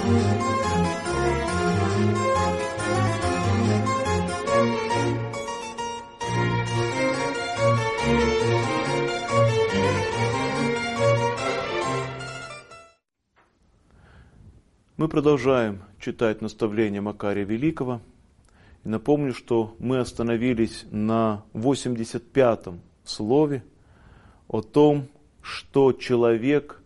Мы продолжаем читать наставления Макария Великого. И напомню, что мы остановились на 85-м слове о том, что человек,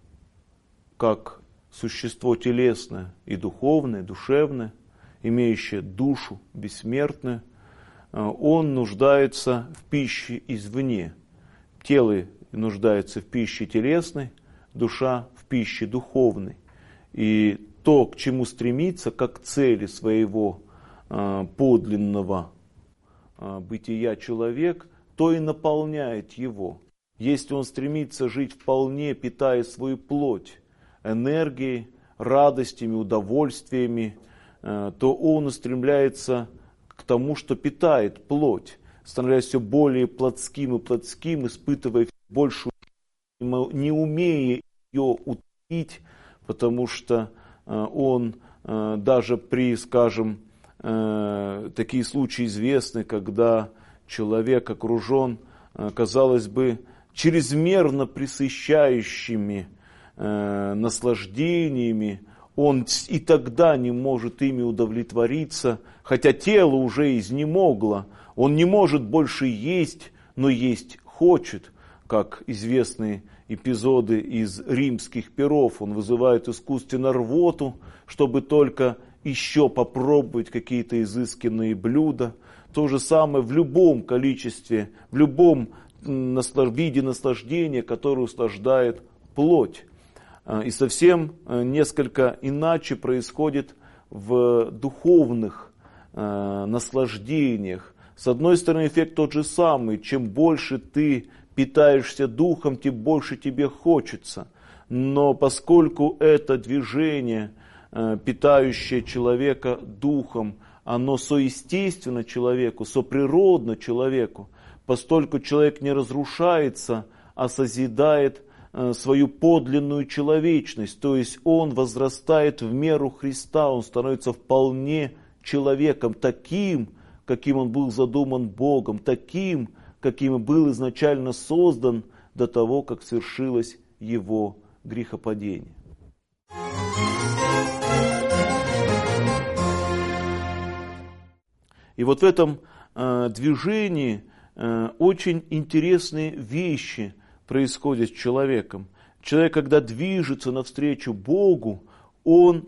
как существо телесное и духовное, душевное, имеющее душу бессмертную, он нуждается в пище извне. Тело нуждается в пище телесной, душа в пище духовной. И то, к чему стремится, как к цели своего подлинного бытия человек, то и наполняет его. Если он стремится жить вполне, питая свою плоть энергией, радостями, удовольствиями, то он устремляется к тому, что питает плоть, становясь все более плотским и плотским, испытывая большую, не умея ее утолить, потому что он даже при, скажем, такие случаи известны, когда человек окружен, казалось бы, чрезмерно пресыщающими наслаждениями, он и тогда не может ими удовлетвориться, хотя тело уже изнемогло, он не может больше есть, но есть хочет, как известные эпизоды из римских пиров. Он вызывает искусственно рвоту, чтобы только еще попробовать какие-то изысканные блюда. То же самое в любом количестве, в любом виде наслаждения, которое услаждает плоть. И совсем несколько иначе происходит в духовных наслаждениях. С одной стороны, эффект тот же самый. Чем больше ты питаешься духом, тем больше тебе хочется. Но поскольку это движение, питающее человека духом, оно соестественно человеку, соприродно человеку, постольку человек не разрушается, а созидает свою подлинную человечность, то есть он возрастает в меру Христа, он становится вполне человеком, таким, каким он был задуман Богом, таким, каким был изначально создан до того, как свершилось его грехопадение. И вот в этом движении очень интересные вещи происходят с человеком. Человек, когда движется навстречу Богу, он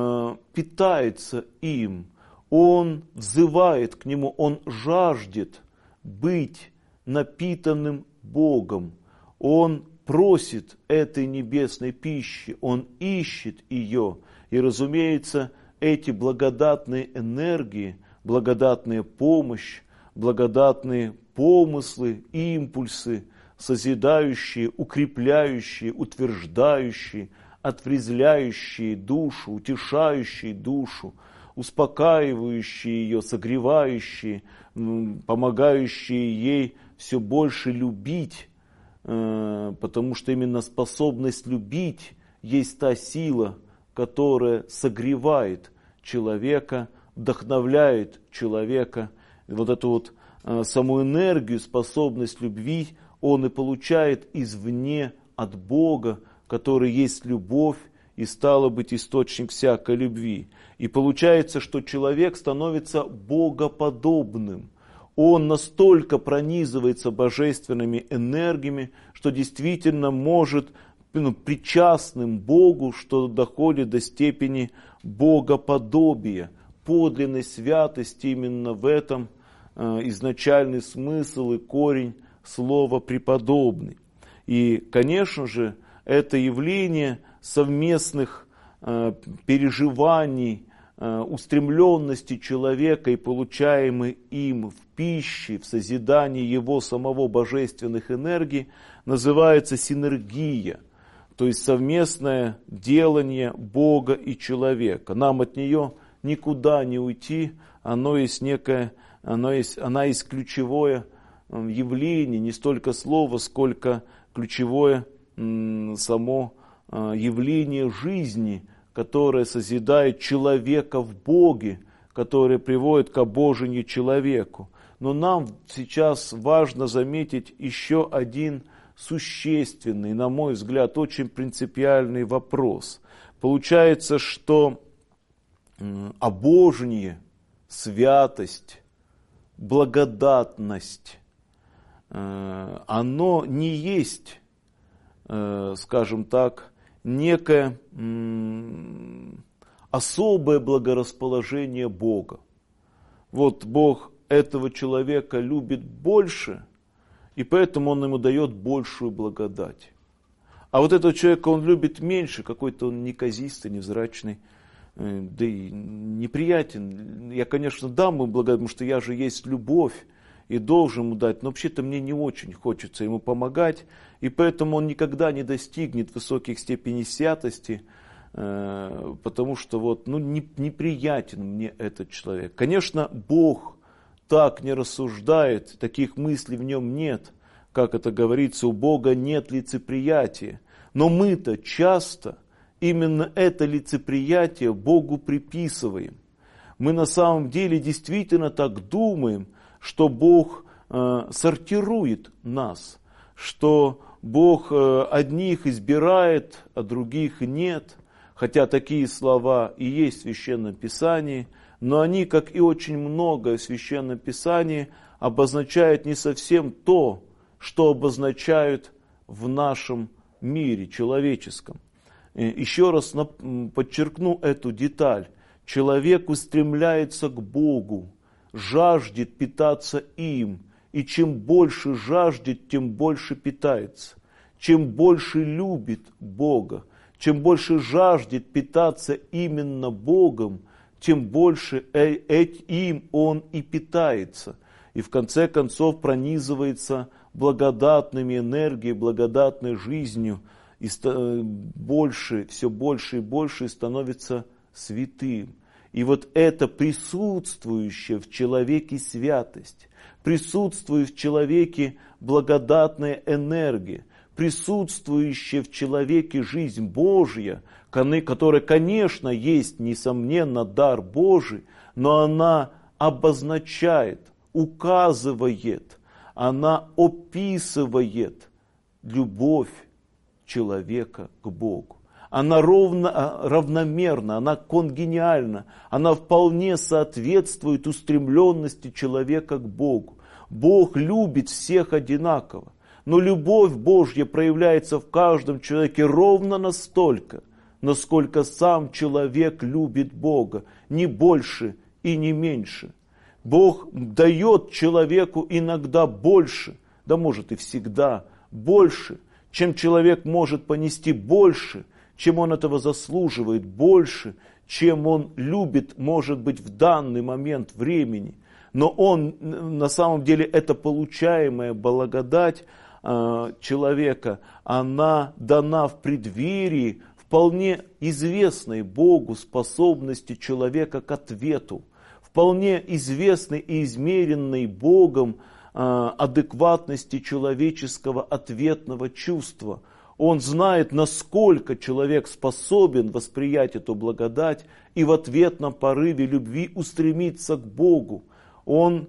питается им, он взывает к Нему, он жаждет быть напитанным Богом. Он просит этой небесной пищи, он ищет ее. И, разумеется, эти благодатные энергии, благодатная помощь, благодатные помыслы, импульсы, созидающие, укрепляющие, утверждающие, отрезвляющие душу, утешающие душу, успокаивающие ее, согревающие, помогающие ей все больше любить, потому что именно способность любить есть та сила, которая согревает человека, вдохновляет человека. И вот эту вот саму энергию, способность любви он и получает извне от Бога, который есть любовь и стало быть источник всякой любви. И получается, что человек становится богоподобным. Он настолько пронизывается божественными энергиями, что действительно может причастным Богу, что доходит до степени богоподобия. Подлинной святости именно в этом изначальный смысл и корень слова «преподобный». И, конечно же, это явление совместных переживаний, устремленности человека и получаемой им в пище, в созидании его самого божественных энергий называется синергия, то есть совместное делание Бога и человека. Нам от нее никуда не уйти, она есть ключевое явление, не столько слово, сколько ключевое само явление жизни, которая созидает человека в Боге, которая приводит к обожению человеку. Но нам сейчас важно заметить еще один существенный, на мой взгляд, очень принципиальный вопрос. Получается, что обожение, святость, благодатность, оно не есть, скажем так, некое особое благорасположение Бога. Вот Бог этого человека любит больше, и поэтому Он ему дает большую благодать. А вот этого человека Он любит меньше, какой-то он неказистый, невзрачный, да и неприятен. Я, конечно, дам ему благодать, потому что я же есть любовь и должен ему дать, но вообще-то мне не очень хочется ему помогать, и поэтому он никогда не достигнет высоких степеней святости, потому что неприятен мне этот человек. Конечно, Бог так не рассуждает, таких мыслей в нем нет, как это говорится, у Бога нет лицеприятия. Но мы-то часто именно это лицеприятие Богу приписываем. Мы на самом деле действительно так думаем, что Бог сортирует нас, что Бог одних избирает, а других нет. Хотя такие слова и есть в Священном Писании, но они, как и очень многое в Священном Писании, обозначают не совсем то, что обозначают в нашем мире человеческом. Еще раз подчеркну эту деталь. Человек устремляется к Богу, жаждет питаться им, и чем больше жаждет, тем больше питается. Чем больше любит Бога, чем больше жаждет питаться именно Богом, тем больше им он и питается. И в конце концов пронизывается благодатными энергией, благодатной жизнью, и все больше и больше становится святым. И вот это присутствующая в человеке святость, присутствует в человеке благодатная энергия, присутствующая в человеке жизнь Божья, которая, конечно, есть, несомненно, дар Божий, но она обозначает, указывает, она описывает любовь человека к Богу. Она равномерна, она конгениальна, она вполне соответствует устремленности человека к Богу. Бог любит всех одинаково, но любовь Божья проявляется в каждом человеке ровно настолько, насколько сам человек любит Бога, не больше и не меньше. Бог дает человеку иногда больше, да может и всегда больше, чем человек может понести, больше, чем он этого заслуживает, больше, чем он любит, может быть, в данный момент времени. Но он, на самом деле, эта получаемая благодать человека, она дана в преддверии вполне известной Богу способности человека к ответу, вполне известной и измеренной Богом адекватности человеческого ответного чувства. Он знает, насколько человек способен воспринять эту благодать и в ответном порыве любви устремиться к Богу. Он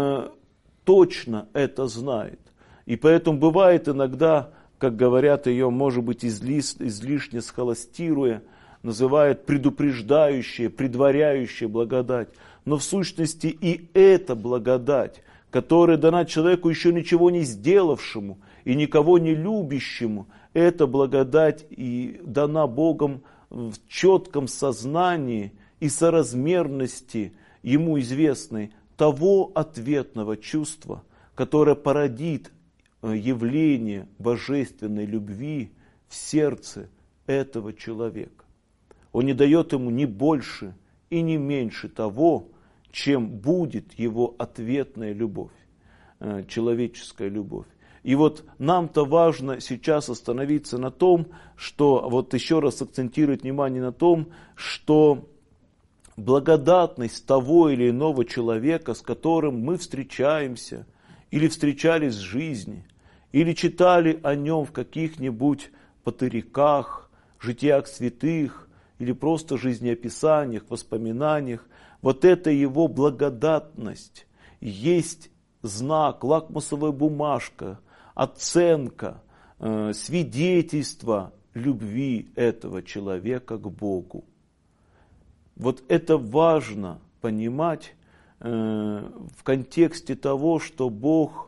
точно это знает. И поэтому бывает иногда, как говорят ее, может быть, излишне схоластируя, называют предупреждающая, предваряющая благодать. Но в сущности и эта благодать, которая дана человеку еще ничего не сделавшему и никого не любящему, эта благодать и дана Богом в четком сознании и соразмерности ему известной того ответного чувства, которое породит явление божественной любви в сердце этого человека. Он не дает ему ни больше и не меньше того, чем будет его ответная любовь, человеческая любовь. И вот нам-то важно сейчас остановиться на том, что, вот еще раз акцентировать внимание на том, что благодатность того или иного человека, с которым мы встречаемся, или встречались в жизни, или читали о нем в каких-нибудь патыриках, житиях святых, или просто жизнеописаниях, воспоминаниях. Вот эта его благодатность есть знак, лакмусовая бумажка, оценка, свидетельство любви этого человека к Богу. Вот это важно понимать в контексте того, что Бог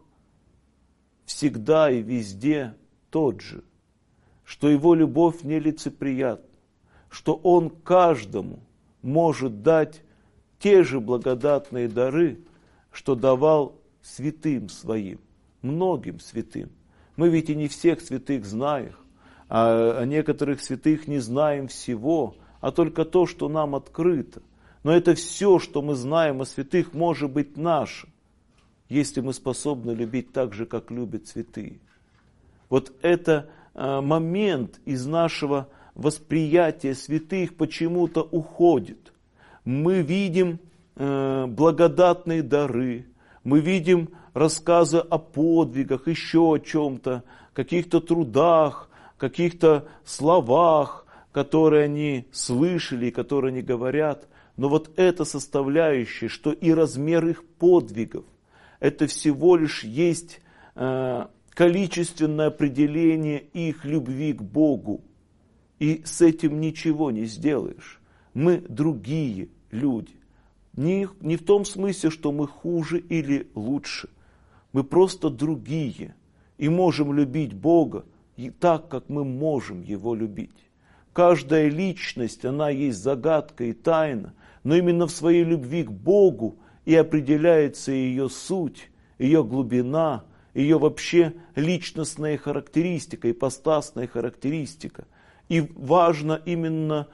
всегда и везде тот же, что Его любовь нелицеприятна, что Он каждому может дать те же благодатные дары, что давал святым Своим, многим святым. Мы ведь и не всех святых знаем, а о некоторых святых не знаем всего, а только то, что нам открыто. Но это все, что мы знаем о святых, может быть наше, если мы способны любить так же, как любят святые. Вот это момент из нашего восприятия святых почему-то уходит. Мы видим благодатные дары, мы видим рассказы о подвигах, еще о чем-то, каких-то трудах, каких-то словах, которые они слышали, которые они говорят. Но вот эта составляющая, что и размер их подвигов, это всего лишь есть количественное определение их любви к Богу. И с этим ничего не сделаешь. Мы другие люди. Не в том смысле, что мы хуже или лучше. Мы просто другие. И можем любить Бога и так, как мы можем Его любить. Каждая личность, она есть загадка и тайна, но именно в своей любви к Богу и определяется ее суть, ее глубина, ее вообще личностная характеристика, ипостасная характеристика. И важно именно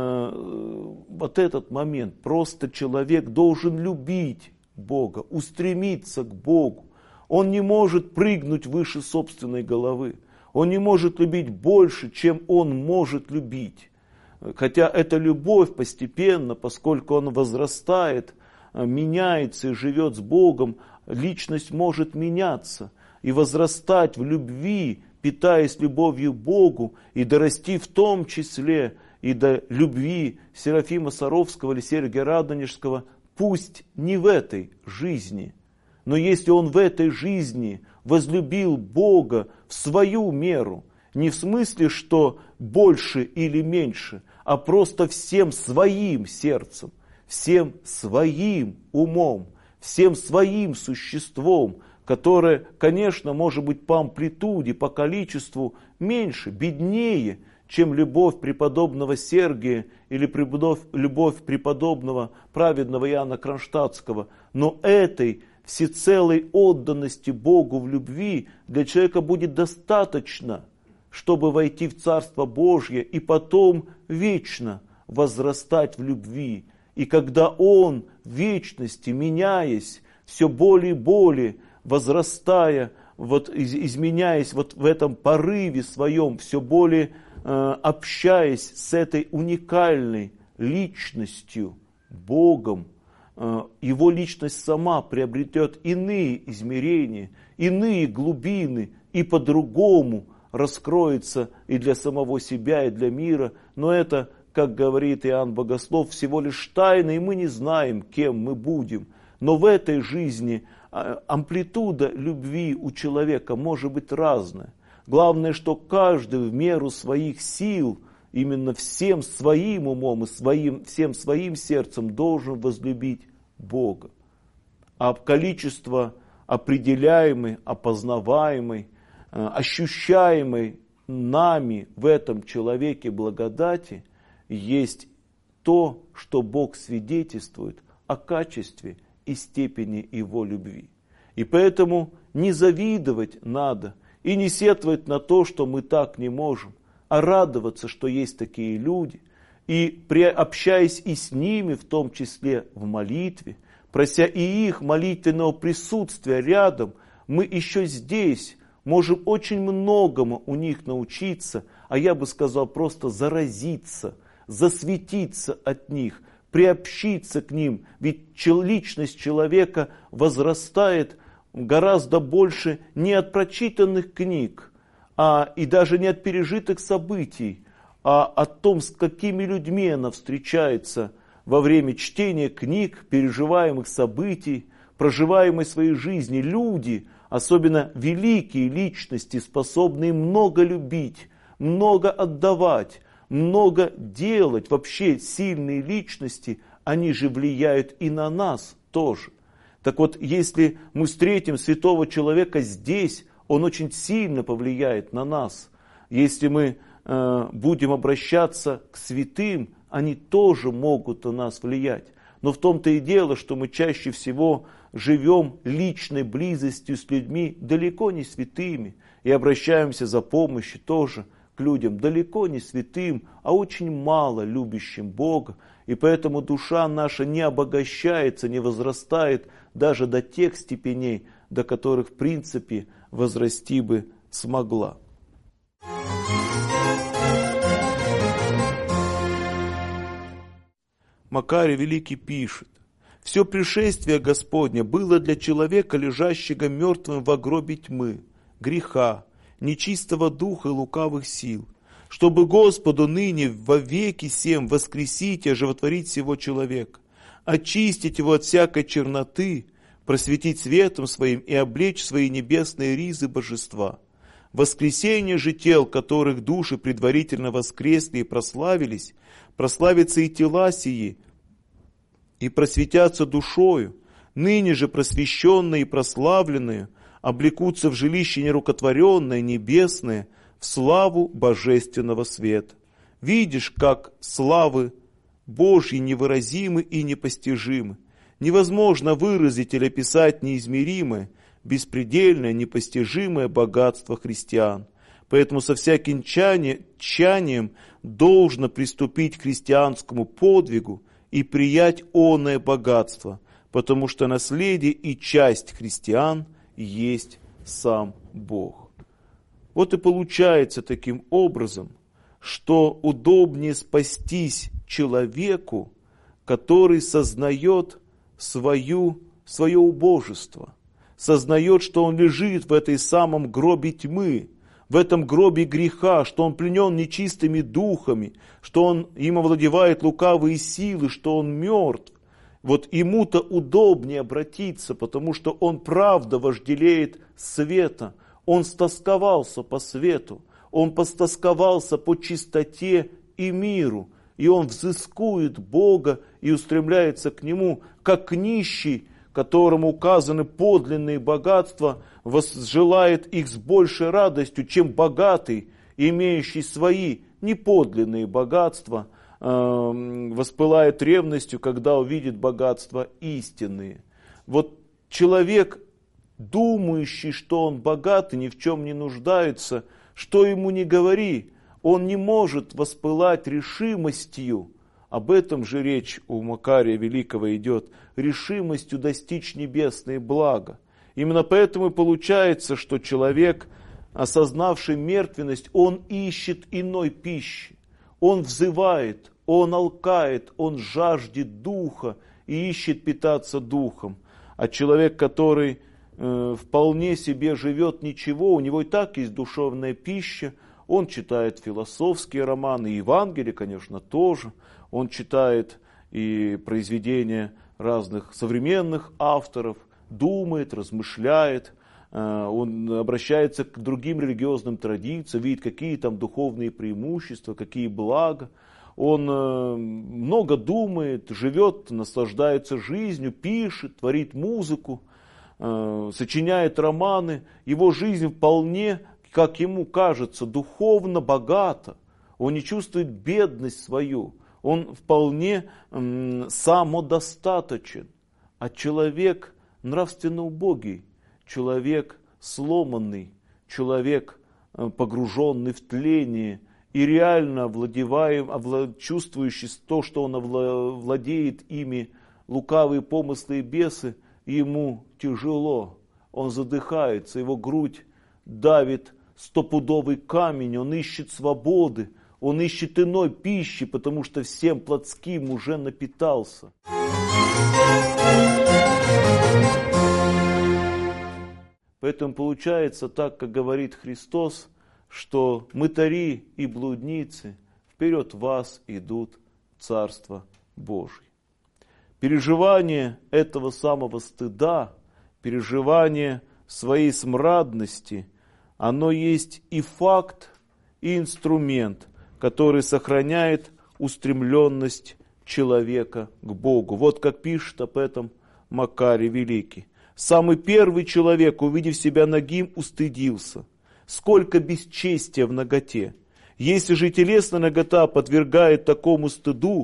вот этот момент. Просто человек должен любить Бога, устремиться к Богу. Он не может прыгнуть выше собственной головы. Он не может любить больше, чем он может любить. Хотя эта любовь постепенно, поскольку он возрастает, меняется и живет с Богом, личность может меняться и возрастать в любви, питаясь любовью к Богу, и дорасти в том числе и до любви Серафима Саровского или Сергия Радонежского, пусть не в этой жизни, но если он в этой жизни возлюбил Бога в свою меру, не в смысле, что больше или меньше, а просто всем своим сердцем, всем своим умом, всем своим существом, которое, конечно, может быть по амплитуде, по количеству меньше, беднее, чем любовь преподобного Сергия или любовь преподобного праведного Иоанна Кронштадтского, но этой всецелой отданности Богу в любви для человека будет достаточно, чтобы войти в Царство Божье и потом вечно возрастать в любви. И когда он в вечности, меняясь, все более и более, возрастая, изменяясь в этом порыве своем, все более общаясь с этой уникальной личностью, Богом, его личность сама приобретет иные измерения, иные глубины и по-другому раскроется и для самого себя, и для мира. Но это, как говорит Иоанн Богослов, всего лишь тайна, и мы не знаем, кем мы будем. Но в этой жизни амплитуда любви у человека может быть разная. Главное, что каждый в меру своих сил, именно всем своим умом и всем своим сердцем должен возлюбить Бога. А количество определяемой, опознаваемой, ощущаемой нами в этом человеке благодати есть то, что Бог свидетельствует о качестве и степени Его любви. И поэтому не завидовать надо и не сетовать на то, что мы так не можем, а радоваться, что есть такие люди, и общаясь и с ними, в том числе в молитве, прося и их молитвенного присутствия рядом, мы еще здесь можем очень многому у них научиться, а я бы сказал просто заразиться, засветиться от них, приобщиться к ним. Ведь личность человека возрастает гораздо больше не от прочитанных книг, и даже не от пережитых событий, а о том, с какими людьми она встречается во время чтения книг, переживаемых событий, проживаемой своей жизни. Люди, особенно великие личности, способные много любить, много отдавать, много делать. Вообще сильные личности, они же влияют и на нас тоже. Так вот, если мы встретим святого человека здесь, он очень сильно повлияет на нас. Если мы будем обращаться к святым, они тоже могут на нас влиять. Но в том-то и дело, что мы чаще всего живем личной близостью с людьми, далеко не святыми, и обращаемся за помощью тоже к людям, далеко не святым, а очень мало любящим Бога. И поэтому душа наша не обогащается, не возрастает даже до тех степеней, до которых в принципе возрасти бы смогла. Макарий Великий пишет: «Все пришествие Господне было для человека, лежащего мертвым во гробе тьмы, греха, нечистого духа и лукавых сил, чтобы Господу ныне во веки сем воскресить и оживотворить всего человека, очистить его от всякой черноты, просветить светом своим и облечь свои небесные ризы божества. Воскресение же тел, которых души предварительно воскресли и прославились, прославятся и тела сии, и просветятся душою, ныне же просвещенные и прославленные облекутся в жилище нерукотворенное, небесное, в славу божественного света. Видишь, как славы Божьи невыразимы и непостижимы. Невозможно выразить или описать неизмеримое, беспредельное, непостижимое богатство христиан. Поэтому со всяким тщанием должно приступить к христианскому подвигу и приять оное богатство, потому что наследие и часть христиан есть сам Бог». Вот и получается таким образом, что удобнее спастись человеку, который сознает свое убожество, сознает, что он лежит в этой самом гробе тьмы, в этом гробе греха, что он пленен нечистыми духами, что им овладевают лукавые силы, что он мертв. Вот ему-то удобнее обратиться, потому что он правда вожделеет света, он стосковался по свету, он постосковался по чистоте и миру, и он взыскует Бога и устремляется к Нему, как нищий, которому указаны подлинные богатства, возжелает их с большей радостью, чем богатый, имеющий свои неподлинные богатства, воспылает ревностью, когда увидит богатства истинные. Вот человек, думающий, что он богат и ни в чем не нуждается, что ему ни говори, он не может воспылать решимостью. Об этом же речь у Макария Великого идет, решимостью достичь небесные блага. Именно поэтому и получается, что человек, осознавший мертвенность, он ищет иной пищи. Он взывает, он алкает, он жаждет духа и ищет питаться духом. А человек, который вполне себе живет ничего, у него и так есть душевная пища, он читает философские романы, и Евангелие, конечно, тоже. Он читает и произведения разных современных авторов, думает, размышляет, он обращается к другим религиозным традициям, видит, какие там духовные преимущества, какие блага. Он много думает, живет, наслаждается жизнью, пишет, творит музыку, сочиняет романы. Его жизнь вполне, как ему кажется, духовно богата. Он не чувствует бедность свою. Он вполне самодостаточен. А человек нравственно убогий, человек сломанный, человек погруженный в тление и реально чувствующий то, что он владеет ими, лукавые помыслы и бесы, ему тяжело, он задыхается, его грудь давит стопудовый камень, он ищет свободы, он ищет иной пищи, потому что всем плотским уже напитался. Поэтому получается так, как говорит Христос, что мытари и блудницы в вперед вас идут в Царство Божие. Переживание этого самого стыда, переживание своей смрадности, оно есть и факт, и инструмент, который сохраняет устремленность человека к Богу. Вот как пишет об этом Макарий Великий. Самый первый человек, увидев себя нагим, устыдился. Сколько бесчестия в наготе! Если же телесная нагота подвергает такому стыду,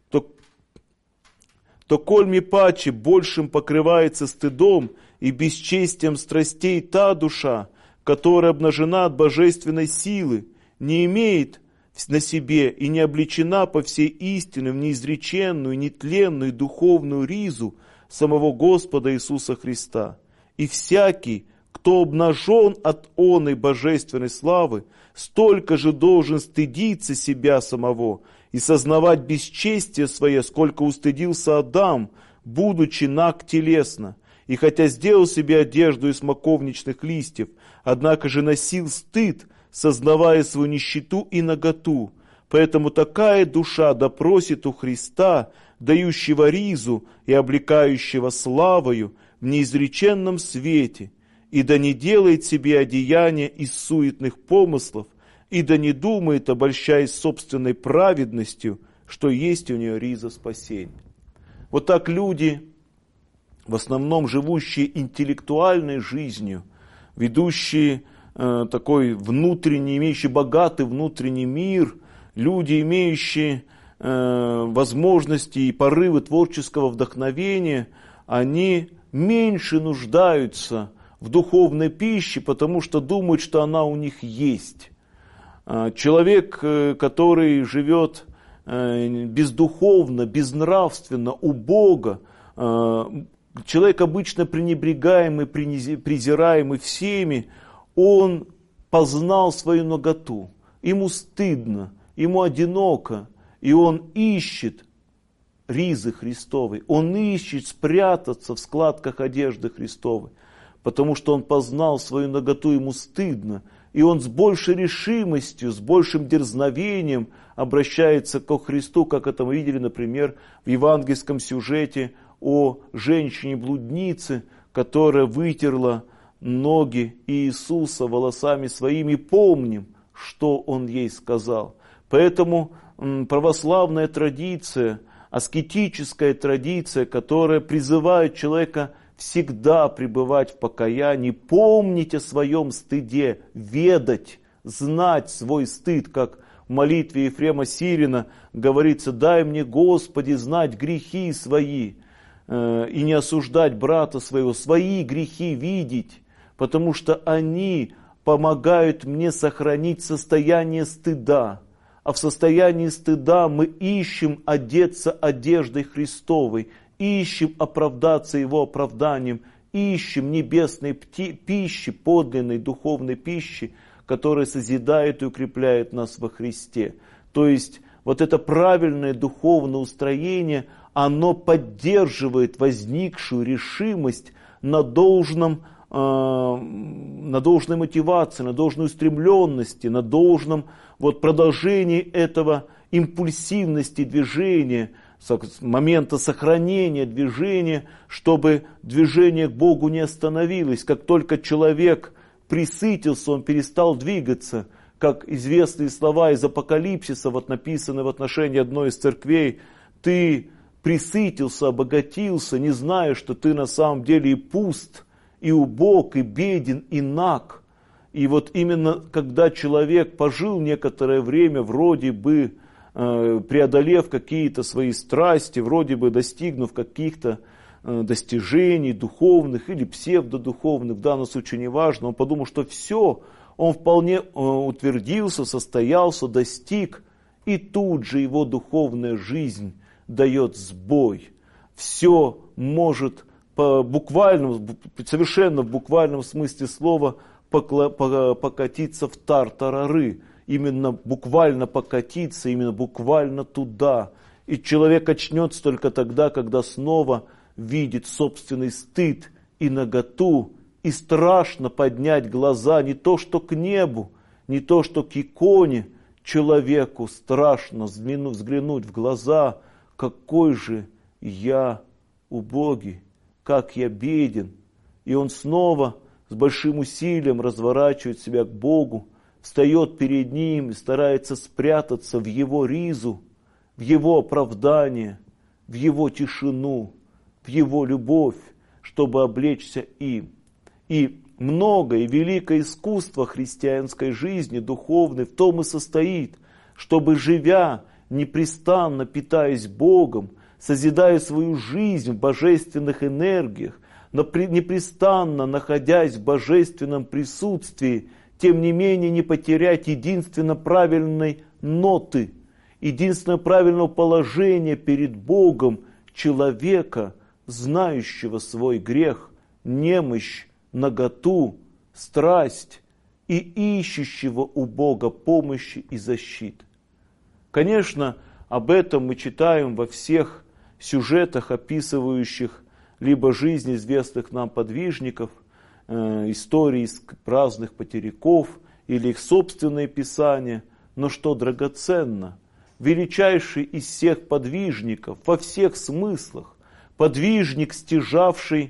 то кольми паче большим покрывается стыдом и бесчестием страстей та душа, которая обнажена от божественной силы, не имеет на себе и не облечена по всей истине в неизреченную, нетленную духовную ризу самого Господа Иисуса Христа. И всякий, кто обнажен от оной божественной славы, столько же должен стыдиться себя самого и сознавать бесчестие свое, сколько устыдился Адам, будучи наг телесно. И хотя сделал себе одежду из смоковничных листьев, однако же носил стыд, сознавая свою нищету и наготу. Поэтому такая душа допросит у Христа, дающего ризу и облекающего славою в неизреченном свете, и да не делает себе одеяния из суетных помыслов, и да не думает, обольщаясь собственной праведностью, что есть у нее риза спасения. Вот так люди, в основном живущие интеллектуальной жизнью, ведущие такой внутренний, имеющие богатый внутренний мир, люди, имеющие возможности и порывы творческого вдохновения, они меньше нуждаются в духовной пище, потому что думают, что она у них есть. Человек, который живет бездуховно, безнравственно, убого, человек обычно пренебрегаемый, презираемый всеми, он познал свою наготу, ему стыдно, ему одиноко, и он ищет ризы Христовой, он ищет спрятаться в складках одежды Христовой, потому что он познал свою наготу, ему стыдно, и он с большей решимостью, с большим дерзновением обращается ко Христу, как это мы видели, например, в евангельском сюжете о женщине-блуднице, которая вытерла ноги Иисуса волосами своими. Помним, что Он ей сказал. Поэтому православная традиция, аскетическая традиция, которая призывает человека всегда пребывать в покаянии, помнить о своем стыде, ведать, знать свой стыд, как в молитве Ефрема Сирина говорится: «Дай мне, Господи, знать грехи свои и не осуждать брата своего, свои грехи видеть, потому что они помогают мне сохранить состояние стыда». А в состоянии стыда мы ищем одеться одеждой Христовой, ищем оправдаться Его оправданием, ищем небесной пищи, подлинной духовной пищи, которая созидает и укрепляет нас во Христе. То есть вот это правильное духовное устроение, оно поддерживает возникшую решимость на должной мотивации, на должной устремленности, на должном продолжении этого импульсивности движения, с момента сохранения движения, чтобы движение к Богу не остановилось. Как только человек пресытился, он перестал двигаться, как известные слова из Апокалипсиса, написаны в отношении одной из церквей: «Ты пресытился, обогатился, не зная, что ты на самом деле и пуст, и убог, и беден, и наг». И именно когда человек пожил некоторое время, вроде бы преодолев какие-то свои страсти, вроде бы достигнув каких-то достижений духовных или псевдодуховных, в данном случае не важно, он подумал, что все, он вполне утвердился, состоялся, достиг, и тут же его духовная жизнь дает сбой. Все может совершенно в буквальном смысле слова покатиться в тартарары, именно буквально покатиться, именно буквально туда. И человек очнется только тогда, когда снова видит собственный стыд и наготу, и страшно поднять глаза не то что к небу, не то что к иконе. человеку страшно взглянуть в глаза, какой же я убогий, как я беден. И он снова с большим усилием разворачивает себя к Богу, встает перед Ним и старается спрятаться в Его ризу, в Его оправдание, в Его тишину, в Его любовь, чтобы облечься им. И многое и великое искусство христианской жизни, духовной, в том и состоит, чтобы, живя, непрестанно питаясь Богом, созидая свою жизнь в божественных энергиях, непрестанно находясь в божественном присутствии, тем не менее не потерять единственно правильной ноты, единственно правильного положения перед Богом человека, знающего свой грех, немощь, наготу, страсть и ищущего у Бога помощи и защиты. Конечно, об этом мы читаем во всех сюжетах, описывающих либо жизнь известных нам подвижников, истории из разных потеряков или их собственные писания. Но что драгоценно, величайший из всех подвижников во всех смыслах, подвижник, стяжавший,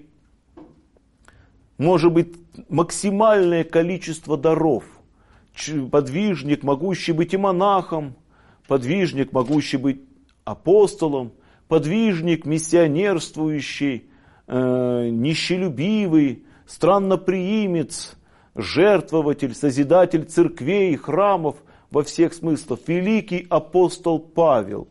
может быть, максимальное количество даров, подвижник, могущий быть и монахом, подвижник, могущий быть апостолом, подвижник, миссионерствующий, нищелюбивый, странноприимец, жертвователь, созидатель церквей, храмов во всех смыслах, великий апостол Павел.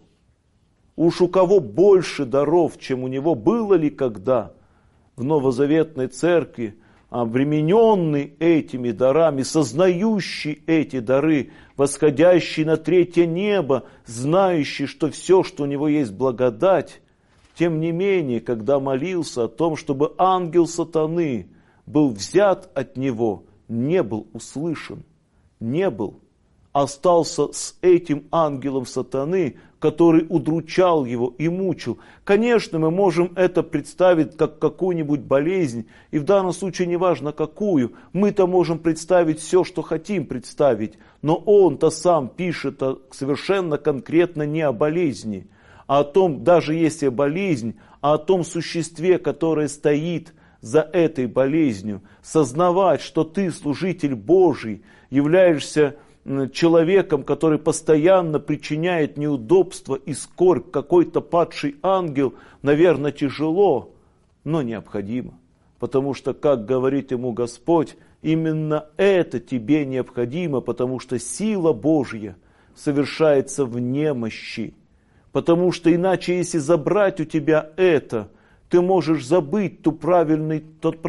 Уж у кого больше даров, чем у него было ли когда в новозаветной церкви, обремененный этими дарами, сознающий эти дары, восходящий на третье небо, знающий, что все, что у него есть благодать, тем не менее, когда молился о том, чтобы ангел сатаны был взят от него, не был услышан, не был. Остался с этим ангелом сатаны, который удручал его и мучил. Конечно, мы можем это представить как какую-нибудь болезнь, и в данном случае не важно какую, мы-то можем представить все, что хотим представить, но он-то сам пишет совершенно конкретно не о болезни, а о том, даже если болезнь, а о том существе, которое стоит за этой болезнью. Сознавать, что ты служитель Божий, являешься человеком, который постоянно причиняет неудобства и скорбь, какой-то падший ангел, наверное, тяжело, но необходимо. Потому что, как говорит ему Господь, именно это тебе необходимо, потому что сила Божья совершается в немощи. Потому что иначе, если забрать у тебя это, ты можешь забыть тот правильный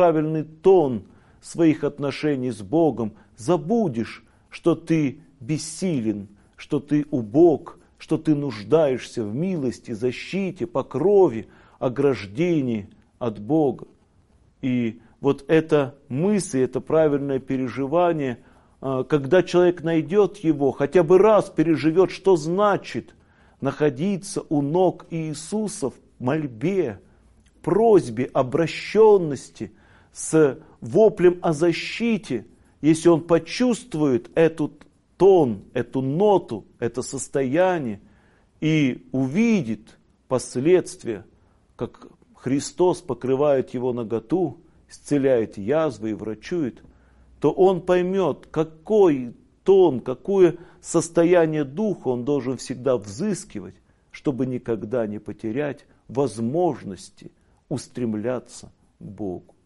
тон своих отношений с Богом, забудешь, что ты бессилен, что ты убог, что ты нуждаешься в милости, защите, покрове, ограждении от Бога. И вот эта мысль, это правильное переживание, когда человек найдет его, хотя бы раз переживет, что значит находиться у ног Иисуса в мольбе, просьбе, обращенности, с воплем о защите, если он почувствует этот тон, эту ноту, это состояние и увидит последствия, как Христос покрывает его наготу, исцеляет язвы и врачует, то он поймет, какой тон, какое состояние духа он должен всегда взыскивать, чтобы никогда не потерять возможности устремляться к Богу.